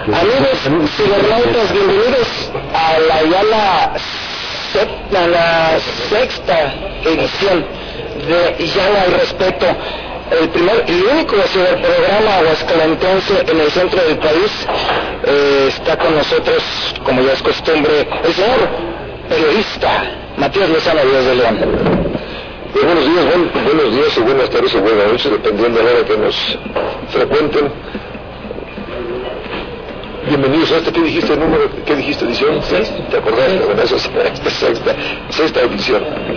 Amigos cibernautas, bienvenidos a la sexta edición de Ya no hay respeto, el primer y único ciberprograma aguascalentense en el centro del país. Está con nosotros, como ya es costumbre, el señor periodista Matías Lozano Díaz de León. Buenos días, buenos días o buenas tardes o buenas noches, dependiendo de la hora que nos frecuenten. Bienvenidos a ¿qué dijiste? ¿Número? ¿Qué dijiste? ¿Edición? ¿Te acordaste? Bueno, eso es sexta edición.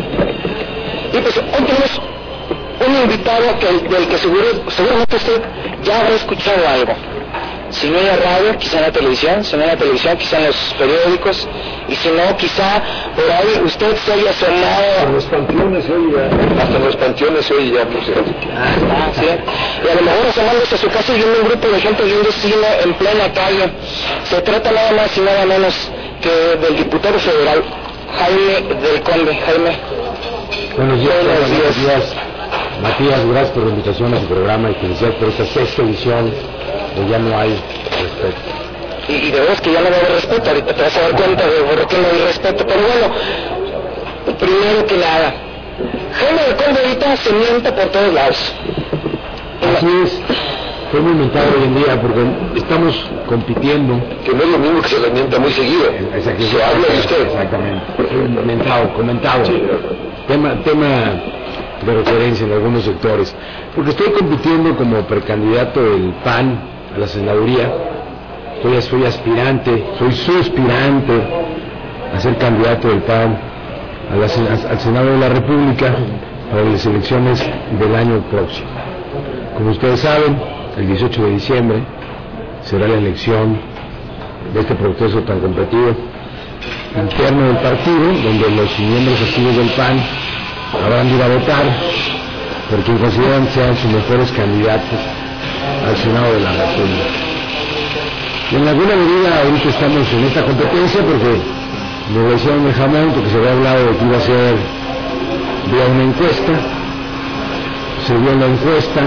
Y pues hoy tenemos un invitado del que seguramente usted ya habrá escuchado algo. Si no en la radio, quizá en la televisión, si no en la televisión, quizá en los periódicos, y si no, quizá por ahí usted se haya sonado. En los panteones se oye ya, hasta en los panteones se oye ya, por cierto. Sí. Y a lo mejor asomándose a su casa y viendo un grupo de gente viendo cine en plena calle. Se trata nada más y nada menos que del diputado federal, Jaime del Conde. Jaime. Buenos días. Matías, gracias por la invitación a su programa y felicidades por esta sexta edición de Ya no hay respeto. Y de verdad que ya no va a haber respeto, ahorita te vas a dar cuenta de por qué no hay respeto, pero bueno, primero que nada, Jaime del Conde ahorita se miente por todos lados. Así es, fue muy inventado hoy en día porque estamos compitiendo. Que no es lo mismo que se le mienta muy seguido. Se habla de usted. Exactamente, comentado. Sí. Tema de referencia en algunos sectores, porque estoy compitiendo como precandidato del PAN a la senaduría. Soy aspirante, soy suspirante a ser candidato del PAN al Senado de la República para las elecciones del año próximo. Como ustedes saben, el 18 de diciembre será la elección de este proceso tan competido interno del partido, donde los miembros activos del PAN habrán de ir a votar por quien consideran sean sus mejores candidatos al Senado de la República. Y en alguna medida ahorita estamos en esta competencia porque me decían en el jamón, porque se había hablado de que iba a ser vía una encuesta. Se dio la encuesta,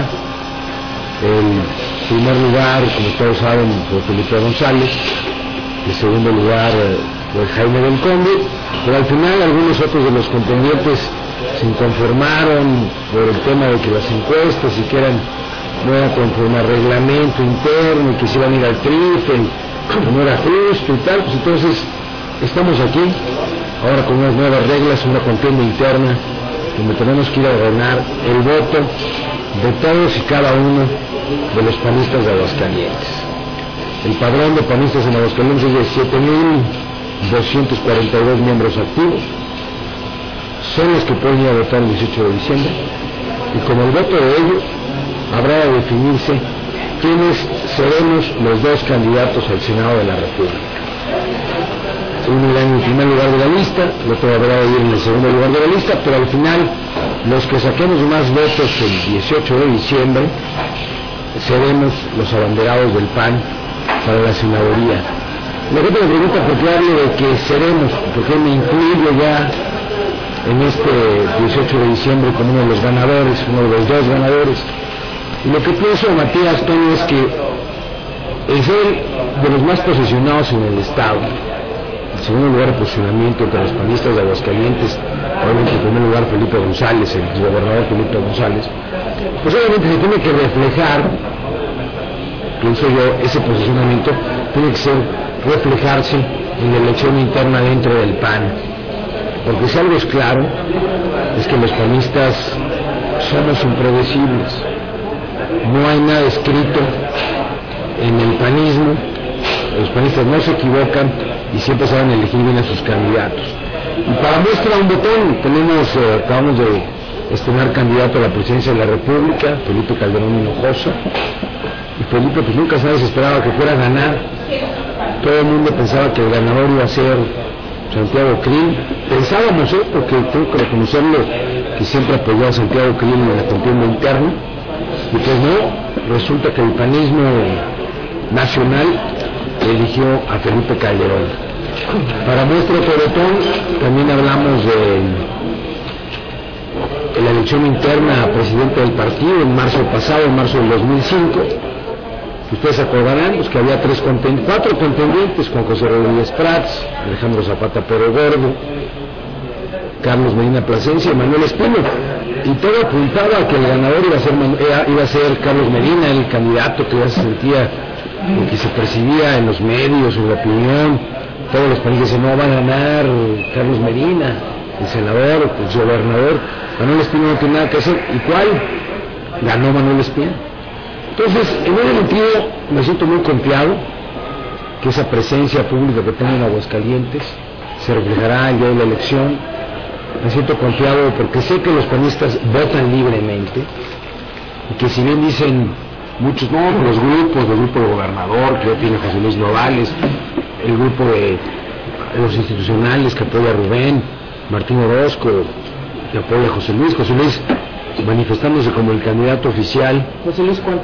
el primer lugar, como todos saben, fue Felipe González, el segundo lugar fue Jaime del Conde, pero al final algunos otros de los contendientes se inconformaron por el tema de que las encuestas y que no eran conforme al reglamento interno y que se iban a ir al trife, no era justo y tal. Pues entonces estamos aquí ahora con unas nuevas reglas, una contienda interna donde tenemos que ir a ganar el voto de todos y cada uno de los panistas de Aguascalientes. El padrón de panistas en Aguascalientes es de 7,242 miembros activos. Son los que pueden ir a votar el 18 de diciembre, y con el voto de ellos habrá de definirse quiénes seremos los dos candidatos al Senado de la República. Uno irá en el primer lugar de la lista, el otro habrá de ir en el segundo lugar de la lista, pero al final los que saquemos más votos el 18 de diciembre seremos los abanderados del PAN para la senaduría. La gente me pregunta por qué hablo de que seremos, por qué me incluyo ya en este 18 de diciembre como uno de los ganadores, uno de los dos ganadores. Y lo que pienso, Matías, Tony, es que el ser de los más posicionados en el Estado, el segundo lugar de posicionamiento entre los panistas de Aguascalientes, obviamente en primer lugar Felipe González, el gobernador Felipe González, pues obviamente se tiene que reflejar, pienso yo, ese posicionamiento tiene que reflejarse en la elección interna dentro del PAN. Porque si algo es claro, es que los panistas somos impredecibles. No hay nada escrito en el panismo. Los panistas no se equivocan y siempre saben elegir bien a sus candidatos. Y para muestra un botón, acabamos de estrenar candidato a la presidencia de la República, Felipe Calderón Hinojosa. Y Felipe pues nunca se esperaba que fuera a ganar. Todo el mundo pensaba que el ganador iba a ser Santiago Krill. Pensábamos, porque tengo que reconocerlo, que siempre apoyó a Santiago Krill en la contienda interna, y pues no, resulta que el panismo nacional eligió a Felipe Calderón. Para muestra otro botón, también hablamos de la elección interna a presidente del partido en marzo pasado, en marzo del 2005, Ustedes se acordarán pues, que había cuatro contendientes, con José Rodríguez Prats, Alejandro Zapata Pero Gordo, Carlos Medina Plasencia y Manuel Espino. Y todo apuntaba a que el ganador iba a ser Carlos Medina, el candidato que ya se sentía, que se percibía en los medios, en la opinión. Todos los países decían, no, va a ganar Carlos Medina, el senador, el gobernador. Manuel Espino no tiene nada que hacer. ¿Y cuál? Ganó Manuel Espino. Entonces, en ese sentido, me siento muy confiado que esa presencia pública que tengo en Aguascalientes se reflejará el día de la elección. Me siento confiado porque sé que los panistas votan libremente y que si bien dicen muchos, no, los grupos, el grupo de gobernador que ya tiene José Luis Novales, el grupo de los institucionales que apoya a Rubén, Martín Orozco, que apoya a José Luis manifestándose como el candidato oficial. ¿José Luis cuál?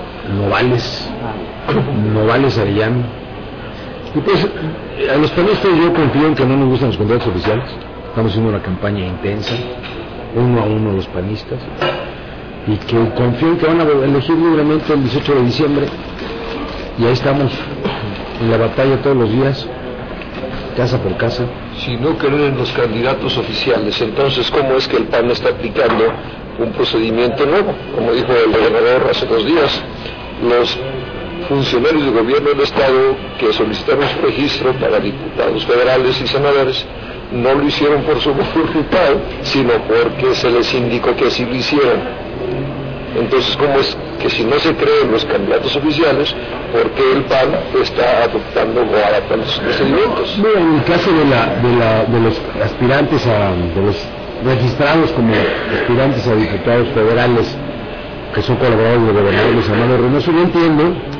Novales Arellano. Y pues a los panistas yo confío en que no nos gustan los candidatos oficiales. Estamos haciendo una campaña intensa, uno a uno los panistas, y que confío en que van a elegir libremente el 18 de diciembre, y ahí estamos en la batalla todos los días, casa por casa. Si no creen los candidatos oficiales, entonces ¿cómo es que el PAN está aplicando un procedimiento nuevo? Como dijo el gobernador hace 2 días, los funcionarios del gobierno del Estado que solicitaron su registro para diputados federales y senadores no lo hicieron por su voluntad, sino porque se les indicó que así lo hicieran. Entonces, ¿cómo es que si no se creen los candidatos oficiales, por qué el PAN está adoptando o adaptando sus procedimientos? Bueno, en el caso de los aspirantes de los registrados como aspirantes a diputados federales que son colaboradores del gobernador Luis Armando Reynoso, yo entiendo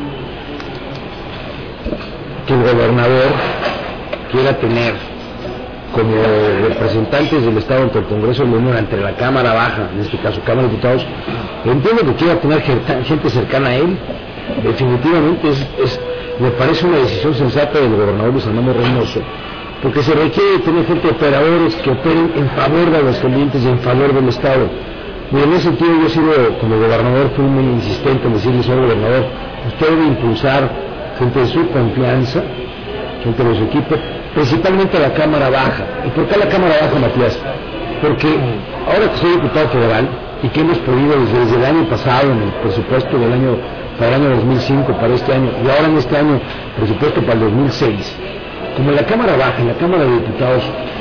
que el gobernador quiera tener como representantes del Estado ante el Congreso de la Unión, ante la Cámara Baja, en este caso Cámara de Diputados, entiendo que quiera tener gente cercana a él. Definitivamente me parece una decisión sensata del gobernador Luis Armando Reynoso, porque se requiere tener gente de operadores que operen en favor de los clientes y en favor del Estado. Y en ese sentido yo he sido, como gobernador, fui muy insistente en decirle, señor gobernador, usted debe impulsar gente de su confianza, gente de su equipo, principalmente a la Cámara Baja. ¿Y por qué la Cámara Baja, Matías? Porque ahora que soy diputado federal y que hemos podido desde el año pasado, en el presupuesto para el año 2005, para este año, y ahora en este año, presupuesto para el 2006, como en la Cámara Baja, en la Cámara de Diputados,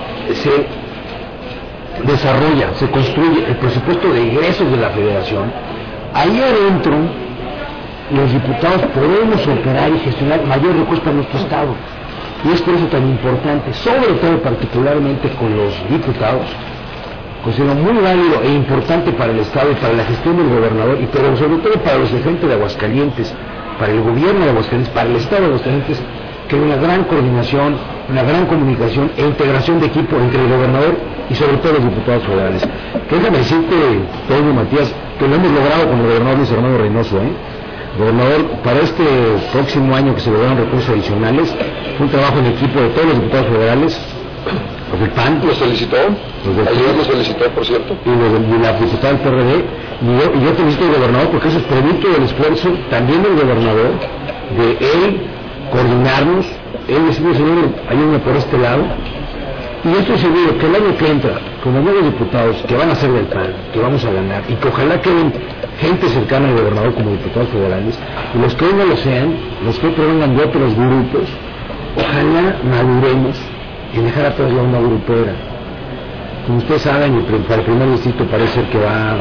se desarrolla, se construye el presupuesto de egresos de la Federación, ahí adentro los diputados podemos operar y gestionar mayor recursos para nuestro Estado. Y es por eso tan importante, sobre todo particularmente con los diputados, considero muy válido e importante para el Estado y para la gestión del gobernador, y pero sobre todo para los de gente de Aguascalientes, para el gobierno de Aguascalientes, para el Estado de Aguascalientes, que hay una gran coordinación, una gran comunicación e integración de equipo entre el gobernador y sobre todo los diputados federales. Que déjame decirte, Toño, Matías, que lo hemos logrado con el gobernador Luis Armando Reynoso, Gobernador, para este próximo año que se lograron recursos adicionales, fue un trabajo en equipo de todos los diputados federales, los del PAN. ¿Lo solicitó? Ayer lo solicitó, por cierto. Y la diputada del PRD, y yo felicito al gobernador porque eso es producto del esfuerzo también del gobernador, de él coordinarnos, él decirle, señor, ayúdame por este lado. Y yo estoy seguro que el año que entra, con los nuevos diputados que van a ser del PAN, que vamos a ganar, y que ojalá queden gente cercana al gobernador como diputados federales, y los que hoy no lo sean, los que provengan de otros grupos, ojalá maduremos y dejar atrás la onda grupera. Como ustedes saben, para el primer distrito parece ser que va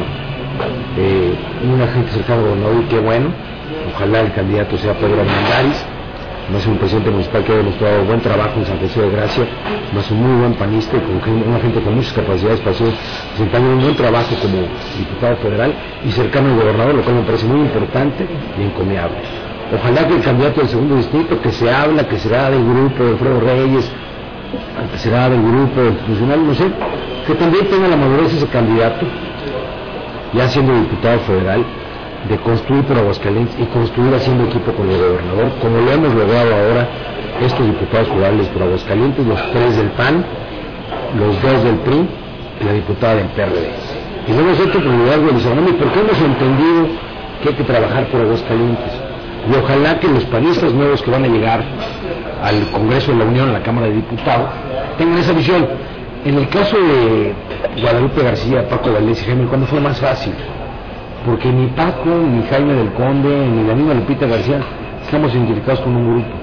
una gente cercana al gobernador, y qué bueno, ojalá el candidato sea Pedro Armendáriz, más un presidente municipal que ha demostrado buen trabajo en San Francisco de Gracia, más un muy buen panista y con una gente con muchas capacidades para hacer desempeñar un buen trabajo como diputado federal y cercano al gobernador, lo cual me parece muy importante y encomiable. Ojalá que el candidato del segundo distrito, que se habla, que será del grupo de Alfredo Reyes, que será del grupo institucional, no sé, que también tenga la madurez ese candidato, ya siendo diputado federal, de construir por Aguascalientes y construir haciendo equipo con el gobernador, como lo hemos logrado ahora estos diputados federales por Aguascalientes, los 3 del PAN, los 2 del PRI y la diputada del PRD. Y luego es otro prioridad de Luis Armando, porque hemos entendido que hay que trabajar por Aguascalientes. Y ojalá que los panistas nuevos que van a llegar al Congreso de la Unión, a la Cámara de Diputados, tengan esa visión. En el caso de Guadalupe García, Paco Valdés y Jaime, ¿cuándo fue más fácil? Porque ni Paco, ni Jaime del Conde, ni la misma Lupita García estamos identificados con un grupo.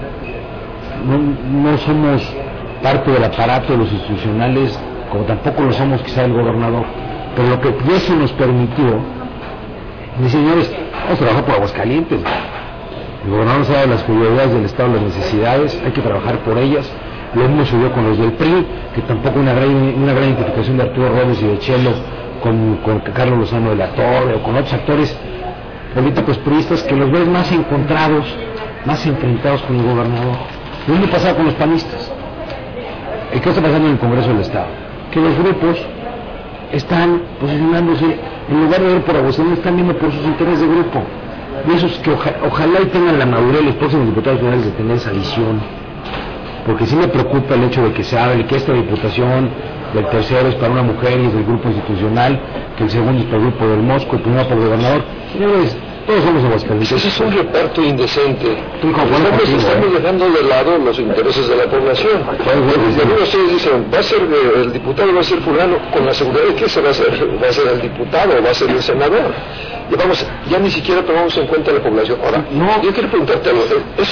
No somos parte del aparato de los institucionales, como tampoco lo somos quizá el gobernador. Pero lo que eso nos permitió, mis señores, vamos a trabajar por Aguascalientes. El gobernador sabe las prioridades del Estado, las necesidades, hay que trabajar por ellas. Lo mismo sucedió con los del PRI, que tampoco una gran identificación de Arturo Robles y de Chelo con Carlos Lozano de la Torre o con otros actores políticos priistas que los ven más encontrados, más enfrentados con el gobernador. Lo mismo pasaba con los panistas. ¿Qué está pasando en el Congreso del Estado? Que los grupos están posicionándose, en lugar de ver por Aguascalientes, están viendo por sus intereses de grupo. Y esos que ojalá y tengan la madurez los próximos diputados federales de tener esa visión. Porque sí me preocupa el hecho de que se hable que esta diputación del tercero es para una mujer y es del grupo institucional, que el segundo es para el grupo del Mosco, el primero para el gobernador. Señores, todos somos Aguascalientes. Ese es un reparto indecente. Estamos dejando de lado los intereses de la población. Ustedes dicen, va a ser el diputado, va a ser fulano, con la seguridad de que se va a ser, va a ser el diputado, va a ser el senador. Y vamos, ya ni siquiera tomamos en cuenta la población. Ahora, yo quiero preguntarte algo.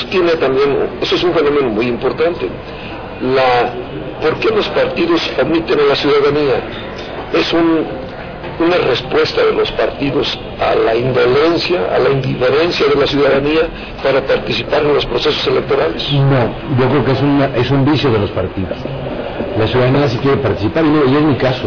Eso es un fenómeno muy importante. ¿Por qué los partidos omiten a la ciudadanía? Es una respuesta de los partidos a la indolencia, a la indiferencia de la ciudadanía para participar en los procesos electorales. No, yo creo que es un vicio de los partidos. La ciudadanía sí quiere participar, y es mi caso,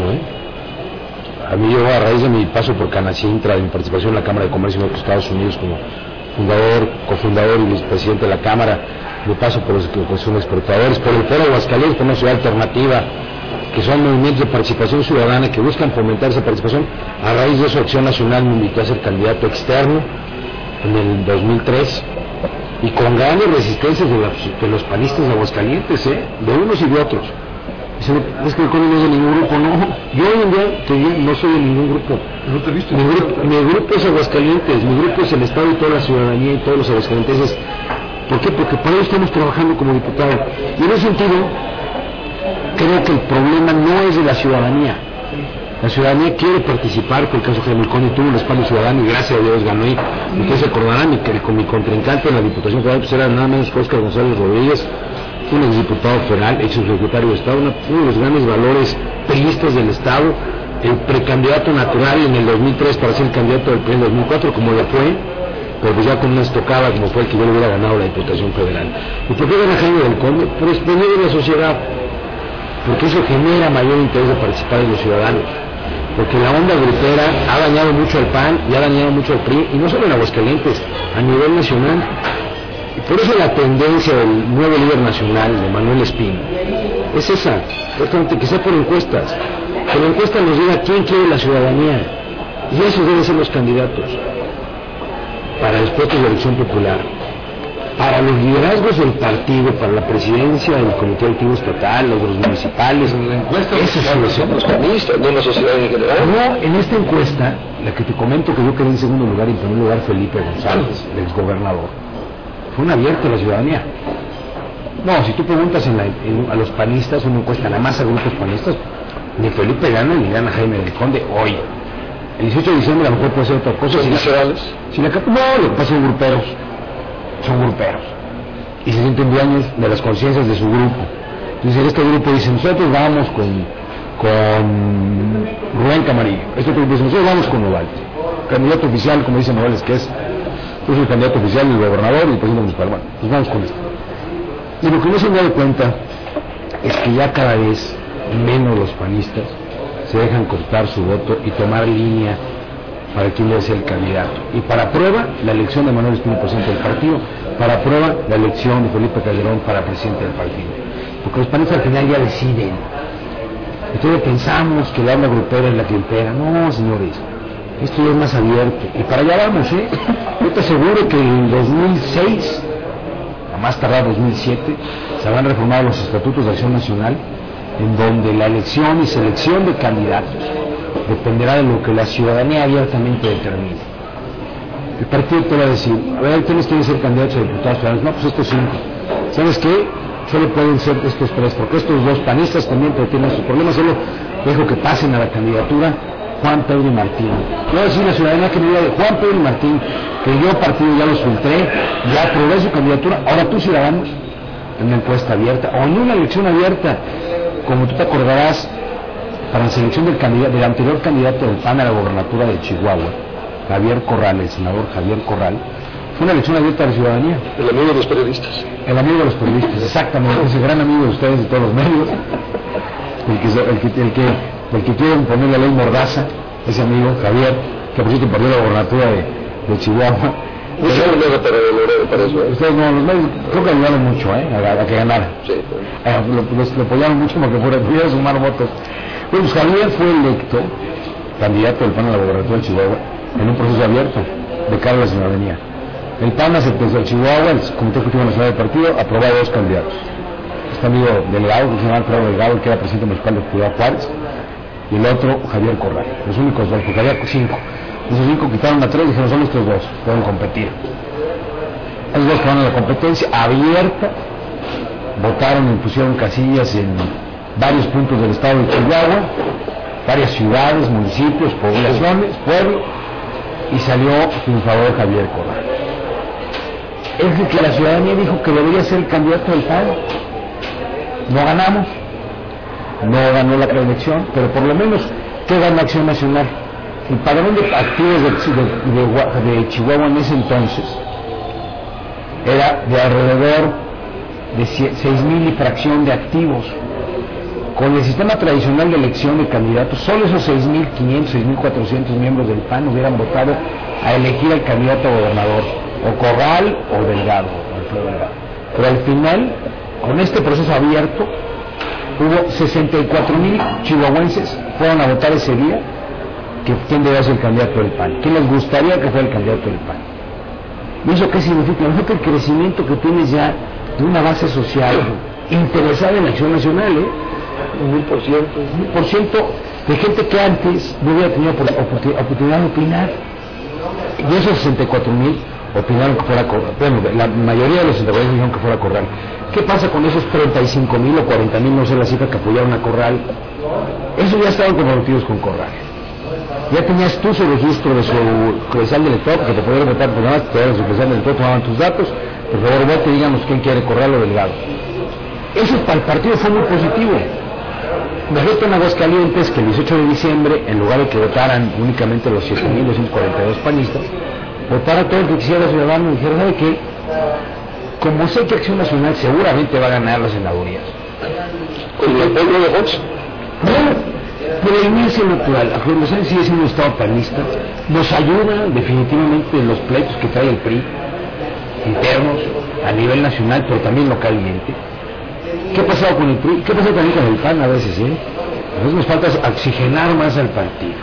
A mí yo, a raíz de mi paso por Canacintra, de mi participación en la Cámara de Comercio de Estados Unidos como cofundador y vicepresidente de la Cámara, mi paso por los que son exportadores, por el Foro Aguascalientes, por una ciudad alternativa, que son movimientos de participación ciudadana que buscan fomentar esa participación. A raíz de eso, Acción Nacional me invitó a ser candidato externo en el 2003, y con grandes resistencias de los panistas de Aguascalientes, de unos y de otros. Dicen, es que el CONI no es de ningún grupo. No, yo hoy en día no soy de ningún grupo. ¿No te viste? Mi grupo es Aguascalientes, mi grupo es el Estado y toda la ciudadanía y todos los aguascalienteses. ¿Por qué? Porque para eso estamos trabajando como diputado. Y en ese sentido, creo que el problema no es de la ciudadanía. La ciudadanía quiere participar, por el caso de Jaime Conde tuvo un respaldo ciudadano y gracias a Dios ganó. Y ustedes se acordarán que con mi contrincante en la Diputación Federal pues era nada menos que Óscar González Rodríguez, un exdiputado federal, ex subsecretario de Estado, uno de los grandes valores priistas del Estado, el precandidato natural en el 2003 para ser el candidato del PRI en 2004, como lo fue, pero pues ya con una estocada como fue el que yo le hubiera ganado la Diputación Federal. ¿Y por qué gana Jaime del Conde? Por exponer de la sociedad, porque eso genera mayor interés de participar de los ciudadanos, porque la onda grupera ha dañado mucho al PAN y ha dañado mucho al PRI, y no solo en Aguascalientes, a nivel nacional. Y por eso la tendencia del nuevo líder nacional, de Manuel Espín, es esa, justamente que sea por encuestas, que la encuesta nos diga quién quiere la ciudadanía, y esos deben ser los candidatos para los puestos de elección popular, para los liderazgos del partido, para la presidencia del Comité Directivo Estatal, los municipales. En la encuesta son los panistas, no la sociedad en general. No, en esta encuesta, la que te comento que yo quedé en segundo lugar y en primer lugar Felipe González, el exgobernador, fue una abierta a la ciudadanía. No, si tú preguntas a los panistas, una encuesta nada más a grupos panistas, ni Felipe gana ni gana Jaime del Conde hoy. El 18 de diciembre a lo mejor puede ser otra cosa. ¿Son viscerales? No, lo que pasa son gruperos. Y se sienten dueños de las conciencias de su grupo. Entonces este grupo dice, nosotros vamos con Rubén Camarillo. Este otro grupo dice, nosotros vamos con Noval. Candidato oficial, como dice Novales, que es el candidato oficial del gobernador y el presidente municipal. Bueno, pues vamos con esto. Y lo que no se han dado cuenta es que ya cada vez menos los panistas se dejan cortar su voto y tomar línea para quién debe ser el candidato. Y para prueba, la elección de Manuel Espín, presidente del partido, para prueba, la elección de Felipe Calderón para presidente del partido. Porque los panistas al final ya deciden. Entonces pensamos que la arma grupera es la que impera. No, señores, esto ya es más abierto. Y para allá vamos, Yo te aseguro que en 2006, a más tardar 2007, se habrán reformado los estatutos de Acción Nacional, en donde la elección y selección de candidatos dependerá de lo que la ciudadanía abiertamente determine. el partido te va a decir, a ver, ¿quiénes quieren ser candidatos a diputados federales? No, pues estos 5. ¿Sabes qué? Solo pueden ser estos 3, porque estos 2 panistas también tienen sus problemas. Solo dejo que pasen a la candidatura Juan Pedro y Martín. Yo voy a decir la ciudadanía que me diga de Juan Pedro y Martín, que yo partido ya los filtré, ya aprobé su candidatura. Ahora tú, ciudadanos, en una encuesta abierta o en una elección abierta, como tú te acordarás, para la selección del anterior candidato del PAN a la gobernatura de Chihuahua, Javier Corral, el senador Javier Corral, fue una elección abierta a la ciudadanía. El amigo de los periodistas. El amigo de los periodistas, exactamente, ese gran amigo de ustedes y de todos los medios, el que quiere poner la ley Mordaza, ese amigo Javier, que por cierto perdió la gobernatura de Chihuahua. Mucho para eso. Ustedes no, los medios creo que ayudaron mucho a que ganara. Sí. Lo apoyaron mucho porque pudiera sumar votos. Pues Javier fue electo candidato del PAN a la gobernatura de Chihuahua en un proceso abierto de cara a la ciudadanía. El PAN aceptó a Chihuahua, el Comité Ejecutivo Nacional del Partido aprobó a 2 candidatos. Este amigo delegado, que se llama Alfredo Delgado, que era presidente municipal de Ciudad Juárez, y el otro Javier Corral. Los únicos 2, porque había 5. Esos 5 quitaron a 3 y dijeron, son estos 2, pueden competir. Esos 2 fueron a la competencia abierta, votaron y pusieron casillas en varios puntos del estado de Chihuahua, varias ciudades, municipios, poblaciones, pueblos, y salió triunfador Javier Corral. Es el que la ciudadanía dijo que debería ser el candidato del PAN. No ganamos, no ganó la preelección, pero por lo menos, ¿qué ganó Acción Nacional? El padrón de activos de Chihuahua en ese entonces era de alrededor de 6,000 y fracción de activos. Con el sistema tradicional de elección de candidatos, solo esos 6,500, 6,400 miembros del PAN hubieran votado a elegir al candidato a gobernador, o Corral o Delgado, Alfredo Delgado. Pero al final, con este proceso abierto, hubo 64,000 chihuahuenses fueron a votar ese día que quién debía ser el candidato del PAN, quién les gustaría que fuera el candidato del PAN. ¿Y eso qué significa? Significa el crecimiento que tienes ya de una base social interesada en la Acción Nacional, 1,000% de gente que antes no hubiera tenido oportunidad de opinar. Y esos 64,000 opinaron que fuera Corral. Bueno, la mayoría de los 64,000 dijeron que fuera Corral. ¿Qué pasa con esos 35,000 o 40,000, no sé la cifra, que apoyaron a Corral? Esos ya estaban comprometidos con Corral. Ya tenías tú su registro de su credencial de elector, porque te podían votar por nada, te daban su credencial de elector, tomaban tus datos, por favor vote y díganos quién quiere, Corral o Delgado. Eso para el partido fue muy positivo. Imagínate en Aguascalientes que el 18 de diciembre, en lugar de que votaran únicamente los 7,242 panistas, votara todo el que quisiera ciudadano y dijera, ¿sabe qué? Como sé que Acción Nacional seguramente va a ganar las senadurías. ¿Con el pueblo de Fox? No, por el inicio electoral, Acción Nacional sigue siendo un estado panista, nos ayuda definitivamente en los pleitos que trae el PRI, internos, a nivel nacional, pero también localmente. ¿Qué ha pasado con el PRI? ¿Qué ha pasado también con el PAN a veces? A veces nos falta oxigenar más al partido,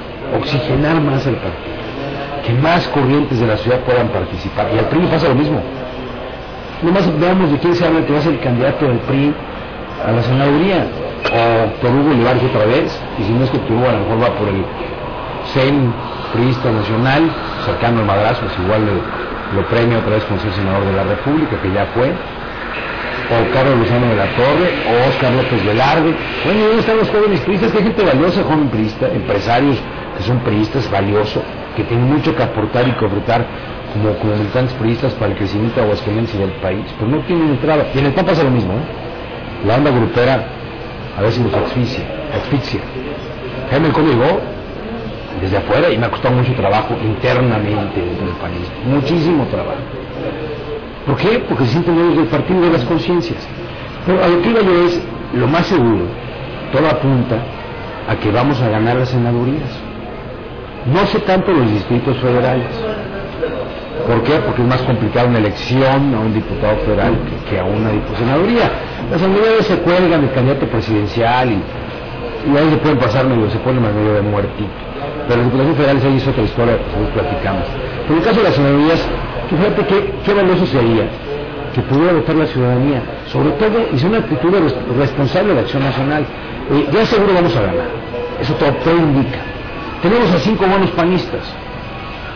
que más corrientes de la ciudad puedan participar. Y al PRI pasa lo mismo. Nomás veamos de quién se habla que va a ser el candidato del PRI a la senaduría, o por Hugo Olivares otra vez, y si no es que Hugo a lo mejor va por el CEN priista nacional, cercano al madrazo, pues igual lo premia otra vez con ser senador de la República, que ya fue, o Carlos Lozano de la Torre, o Oscar López Velarde. Bueno, ¿dónde están los jóvenes priistas? Que hay gente valiosa, joven priista, empresarios que son priistas, valioso, que tienen mucho que aportar y que ofertar como militantes priistas para el crecimiento de Aguascalientes y del país, pues no tienen entrada. Y en el PAN pasa lo mismo, La onda grupera a veces los asfixia. Jaime El Cobo llegó desde afuera y me ha costado mucho trabajo internamente dentro del país, muchísimo trabajo. ¿Por qué? Porque se sienten dueños del partido y de las conciencias. Pero a lo que iba yo es, lo más seguro, todo apunta a que vamos a ganar las senadurías. No sé tanto los distritos federales. ¿Por qué? Porque es más complicado una elección a un diputado federal que a una senaduría. Las senadurías se cuelgan del candidato presidencial y ahí se pueden pasar se ponen más medio de muertito. Pero las diputaciones federales ahí es otra historia que nosotros platicamos. Pero en el caso de las senadurías, fíjate qué valioso sería que pudiera votar la ciudadanía, sobre todo, y es una actitud responsable de Acción Nacional. Ya seguro vamos a ganar, eso todo indica. Tenemos a 5 buenos panistas,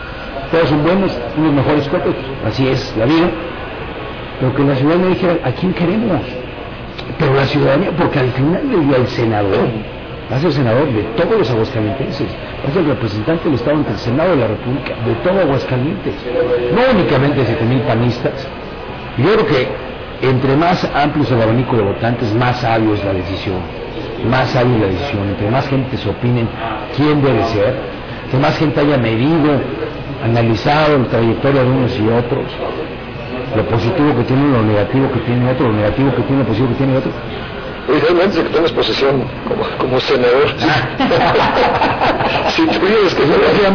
todos son buenos, unos mejores que otros, así es la vida, pero que la ciudadanía dijera, ¿a quién queremos? Pero la ciudadanía, porque al final del día el senador va a ser senador de todos los aguascalientenses, va a ser el representante del Estado ante el Senado de la República, de todo Aguascalientes, no únicamente de 7,000 panistas. Yo creo que entre más amplio es el abanico de votantes, más sabio es la decisión, entre más gente se opinen quién debe ser, que más gente haya medido, analizado la trayectoria de unos y otros, lo positivo que tiene uno, lo negativo que tiene otro, lo negativo que tiene, lo positivo que tiene otro. Antes de que tomes posesión como senador, si tuvieras que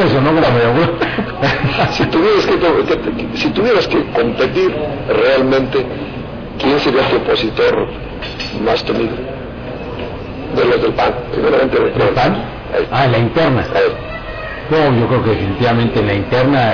si tuvieras que competir realmente, ¿quién sería tu opositor más temido? De los del PAN, primeramente del PAN. En la interna. No, yo creo que definitivamente en la interna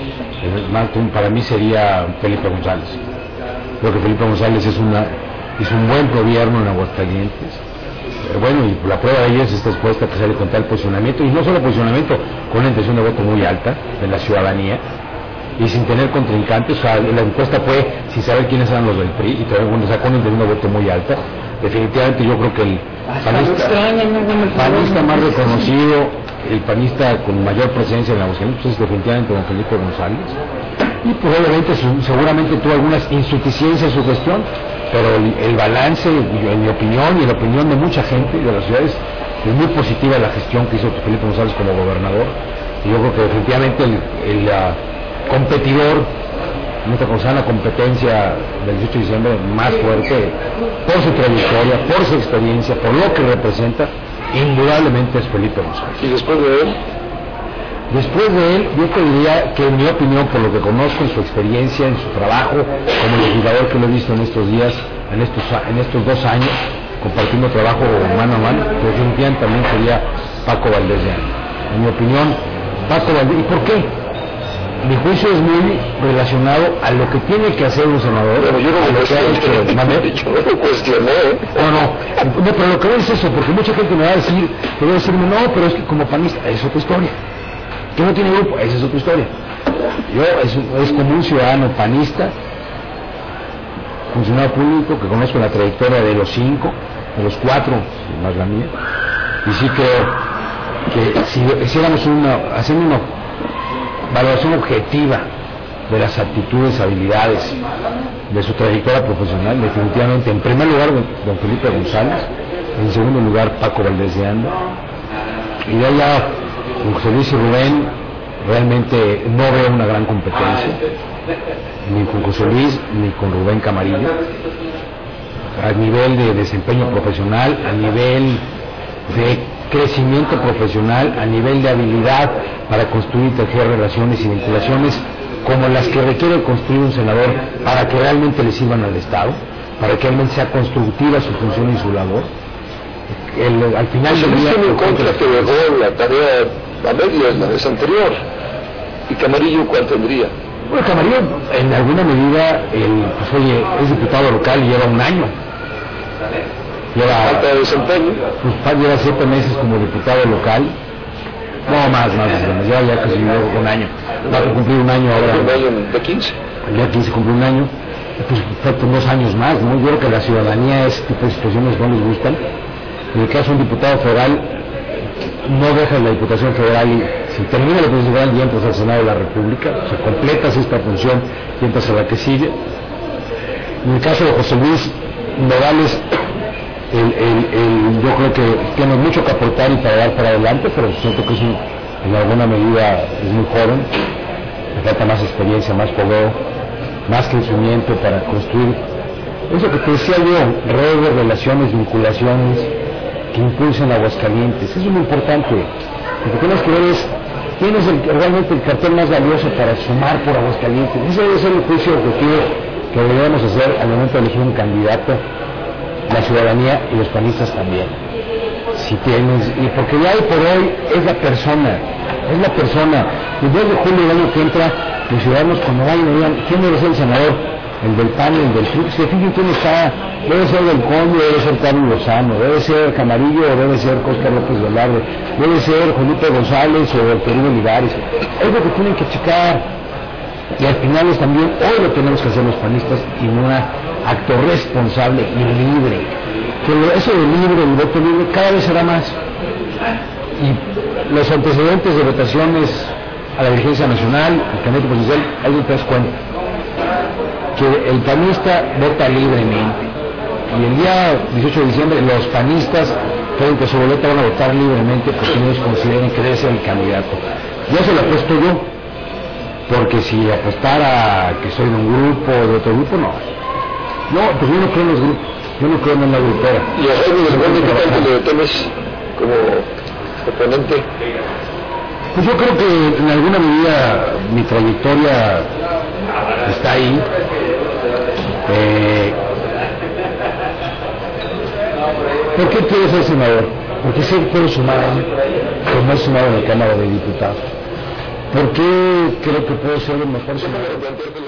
para mí sería Felipe González. Creo que Felipe González es un buen gobierno en Aguascalientes. Bueno, y la prueba de ello es esta encuesta que sale con tal posicionamiento, y no solo posicionamiento, con una intención de voto muy alta de la ciudadanía, y sin tener contrincantes. O sea, la encuesta fue sin saber quiénes eran los del PRI, y todavía sacó una intención de voto muy alta. Definitivamente yo creo que el panista más reconocido, el panista con mayor presencia en Aguascalientes, es definitivamente don Felipe González. Y probablemente seguramente tuvo algunas insuficiencias en su gestión, pero el balance, en mi opinión y en la opinión de mucha gente de las ciudades, es muy positiva la gestión que hizo Felipe González como gobernador. Y yo creo que definitivamente el competidor, una competencia del 18 de diciembre más fuerte, por su trayectoria, por su experiencia, por lo que representa, indudablemente es Felipe González. ¿Y después de él? Después de él, yo te diría que en mi opinión, por lo que conozco, en su experiencia, en su trabajo, como legislador que lo he visto en estos días, en estos 2 años, compartiendo trabajo mano a mano, pues definitivamente también sería Paco Valdés de Anda. En mi opinión, Paco Valdés. ¿Y por qué? Mi juicio es muy relacionado a lo que tiene que hacer un senador. Pero yo no lo cuestioné. No, pero lo que veo es eso, porque mucha gente me va a decirme, no, pero es que como panista, es otra historia. Que no tiene grupo, esa es otra historia. Yo es como un ciudadano panista, funcionario público, que conozco la trayectoria de los 5, de los 4, más la mía, y sí creo que si hiciéramos haciendo una valoración objetiva de las actitudes, habilidades, de su trayectoria profesional, definitivamente, en primer lugar, don Felipe González, en segundo lugar, Paco Valdés de Anda, y de allá, con José Luis y Rubén, realmente no veo una gran competencia, ni con José Luis, ni con Rubén Camarillo, a nivel de desempeño profesional, a nivel de crecimiento profesional, a nivel de habilidad para construir y tejer relaciones y vinculaciones como las que requiere construir un senador para que realmente le sirvan al Estado, para que realmente sea constructiva su función y su labor. Al final del día, en contra que dejó la tarea a medias la vez anterior. ¿Y Camarillo cuál tendría? Bueno, Camarillo en alguna medida es diputado local y lleva 1 año. Falta de desempeño. Pues lleva 7 meses como diputado local. No, más, lleva ya casi 1 año. Va a cumplir 1 año ahora. Un año de 15. El día 15 cumple 1 año. Pues faltan 2 años más, ¿no? Yo creo que a la ciudadanía ese tipo de situaciones no les gustan. En el caso de un diputado federal, no deja la Diputación Federal y si termina la Diputación Federal y entras al Senado de la República, se completas esta función y entras a la que sigue. En el caso de José Luis Nogales, yo creo que tiene mucho que aportar y para dar para adelante, pero siento que en alguna medida es muy joven, le falta más experiencia, más fogueo, más crecimiento para construir eso que te decía yo, redes, relaciones, vinculaciones que impulsen Aguascalientes. Eso es muy importante. Lo que tienes que ver es quién es realmente el cartel más valioso para sumar por Aguascalientes. Ese debe ser el juicio objetivo que deberíamos hacer al momento de elegir un candidato, la ciudadanía y los panistas también. Si tienes, y porque ya hoy por hoy es la persona. El 2 de julio del año que entra, los ciudadanos cuando vayan y digan quién debe ser el senador, el del PAN, el del PRI, se fijen quién está, debe ser Del Conde, debe ser Carlos Lozano, debe ser Camarillo, o debe ser Coscar López Velarde, debe ser Felipe González o el Perú Olivares. Es lo que tienen que checar. Y al final es también, hoy lo tenemos que hacer los panistas, y un acto responsable y libre. Que eso de libre, el voto libre, cada vez será más. Y los antecedentes de votaciones a la dirigencia nacional, el candidato presidencial, ahí te das cuenta que el panista vota libremente, y el día 18 de diciembre los panistas frente a su boleta van a votar libremente porque ellos consideren que debe ser el candidato. Yo se lo apuesto yo, porque si apostara que soy de un grupo o de otro grupo, no, pues yo no creo en los grupos, yo no creo en la grupera. ¿Y a Jaime Desmonte qué tanto le temes como oponente? Pues yo creo que en alguna medida mi trayectoria está ahí. ¿Por qué quiero ser senador? Porque sé que puedo sumar, como he sumado en la Cámara de Diputados. ¿Por qué creo que puedo ser el mejor senador?